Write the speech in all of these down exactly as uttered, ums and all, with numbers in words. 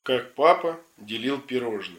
Как папа делил пирожные.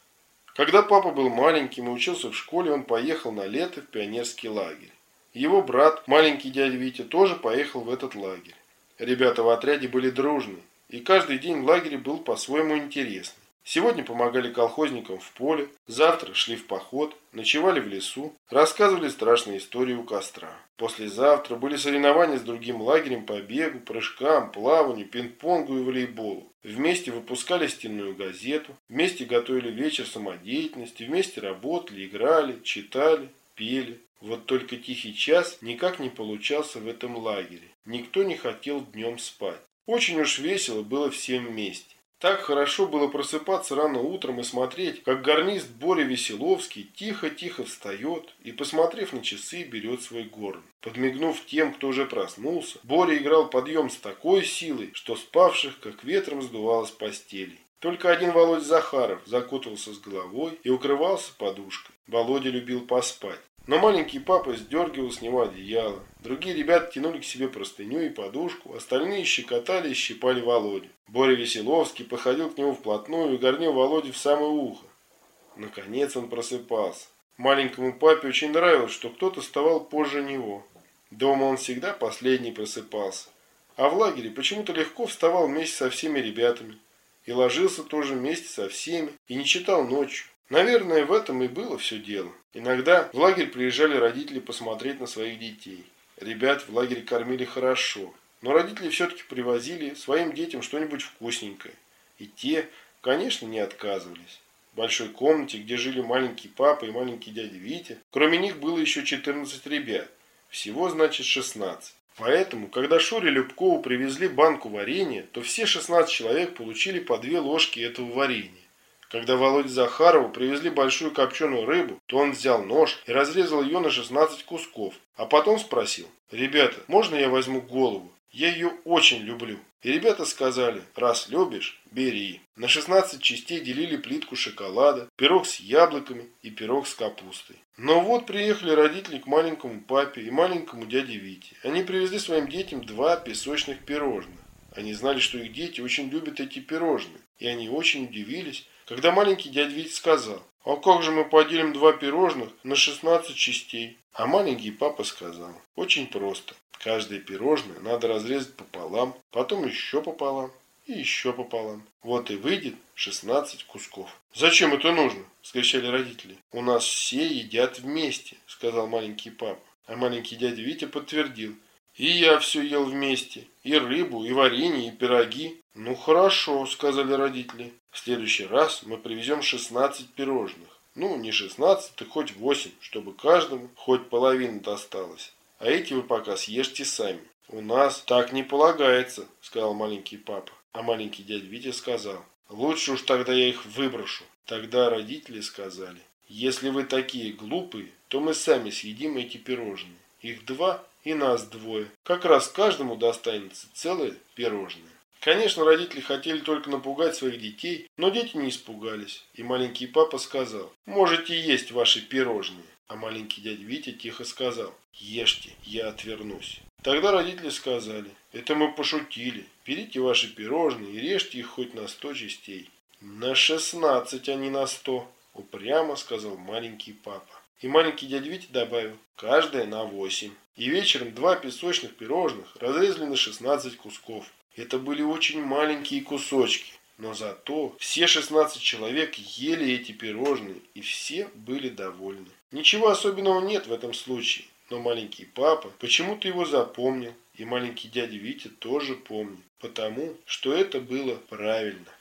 Когда папа был маленьким и учился в школе, он поехал на лето в пионерский лагерь. Его брат, маленький дядя Витя, тоже поехал в этот лагерь. Ребята в отряде были дружны, и каждый день в лагере был по-своему интересный. Сегодня помогали колхозникам в поле, завтра шли в поход, ночевали в лесу, рассказывали страшные истории у костра. Послезавтра были соревнования с другим лагерем по бегу, прыжкам, плаванию, пинг-понгу и волейболу. Вместе выпускали стенную газету, вместе готовили вечер самодеятельности, вместе работали, играли, читали, пели. Вот только тихий час никак не получался в этом лагере. Никто не хотел днем спать. Очень уж весело было всем вместе. Так хорошо было просыпаться рано утром и смотреть, как гарнист Боря Веселовский тихо-тихо встает и, посмотрев на часы, берет свой горн. Подмигнув тем, кто уже проснулся, Боря играл подъем с такой силой, что спавших как ветром сдувало с постелей. Только один Володя Захаров закутался с головой и укрывался подушкой. Володя любил поспать. Но маленький папа сдергивал с него одеяло. Другие ребята тянули к себе простыню и подушку, остальные щекотали и щипали Володю. Боря Веселовский подходил к нему вплотную и горнил Володю в самое ухо. Наконец он просыпался. Маленькому папе очень нравилось, что кто-то вставал позже него. Дома он всегда последний просыпался. А в лагере почему-то легко вставал вместе со всеми ребятами. И ложился тоже вместе со всеми, и не читал ночью. Наверное, в этом и было все дело. Иногда в лагерь приезжали родители посмотреть на своих детей. Ребят в лагере кормили хорошо, но родители все-таки привозили своим детям что-нибудь вкусненькое. И те, конечно, не отказывались. В большой комнате, где жили маленький папа и маленький дядя Витя, кроме них было еще четырнадцать ребят. Всего, значит, шестнадцать. Поэтому, когда Шуре Любкову привезли банку варенья, то все шестнадцать человек получили по две ложки этого варенья. Когда Володе Захарову привезли большую копченую рыбу, то он взял нож и разрезал ее на шестнадцать кусков, а потом спросил: «Ребята, можно я возьму голову? Я ее очень люблю». И ребята сказали: «Раз любишь, бери». На шестнадцать частей делили плитку шоколада, пирог с яблоками и пирог с капустой. Но вот приехали родители к маленькому папе и маленькому дяде Вите. Они привезли своим детям два песочных пирожных. Они знали, что их дети очень любят эти пирожные, и они очень удивились, когда маленький дядя Витя сказал: «А как же мы поделим два пирожных на шестнадцать частей?» А маленький папа сказал: «Очень просто. Каждое пирожное надо разрезать пополам, потом еще пополам и еще пополам. Вот и выйдет шестнадцать кусков». «Зачем это нужно?» – вскричали родители. «У нас все едят вместе», – сказал маленький папа. А маленький дядя Витя подтвердил: «И я все ел вместе. И рыбу, и варенье, и пироги». «Ну хорошо», — сказали родители. «В следующий раз мы привезем шестнадцать пирожных. Ну, не шестнадцать, так хоть восемь, чтобы каждому хоть половина досталась. А эти вы пока съешьте сами». «У нас так не полагается», — сказал маленький папа. А маленький дядя Витя сказал: «Лучше уж тогда я их выброшу». Тогда родители сказали: «Если вы такие глупые, то мы сами съедим эти пирожные. Их два и нас двое. Как раз каждому достанется целое пирожное». Конечно, родители хотели только напугать своих детей, но дети не испугались. И маленький папа сказал: «Можете есть ваши пирожные». А маленький дядя Витя тихо сказал: «Ешьте, я отвернусь». Тогда родители сказали: «Это мы пошутили. Берите ваши пирожные и режьте их хоть на сто частей». «На шестнадцать, а не на сто», — упрямо сказал маленький папа. И маленький дядя Витя добавил: «Каждая на восемь». И вечером два песочных пирожных разрезали на шестнадцать кусков. Это были очень маленькие кусочки, но зато все шестнадцать человек ели эти пирожные, и все были довольны. Ничего особенного нет в этом случае, но маленький папа почему-то его запомнил, и маленький дядя Витя тоже помнит, потому что это было правильно.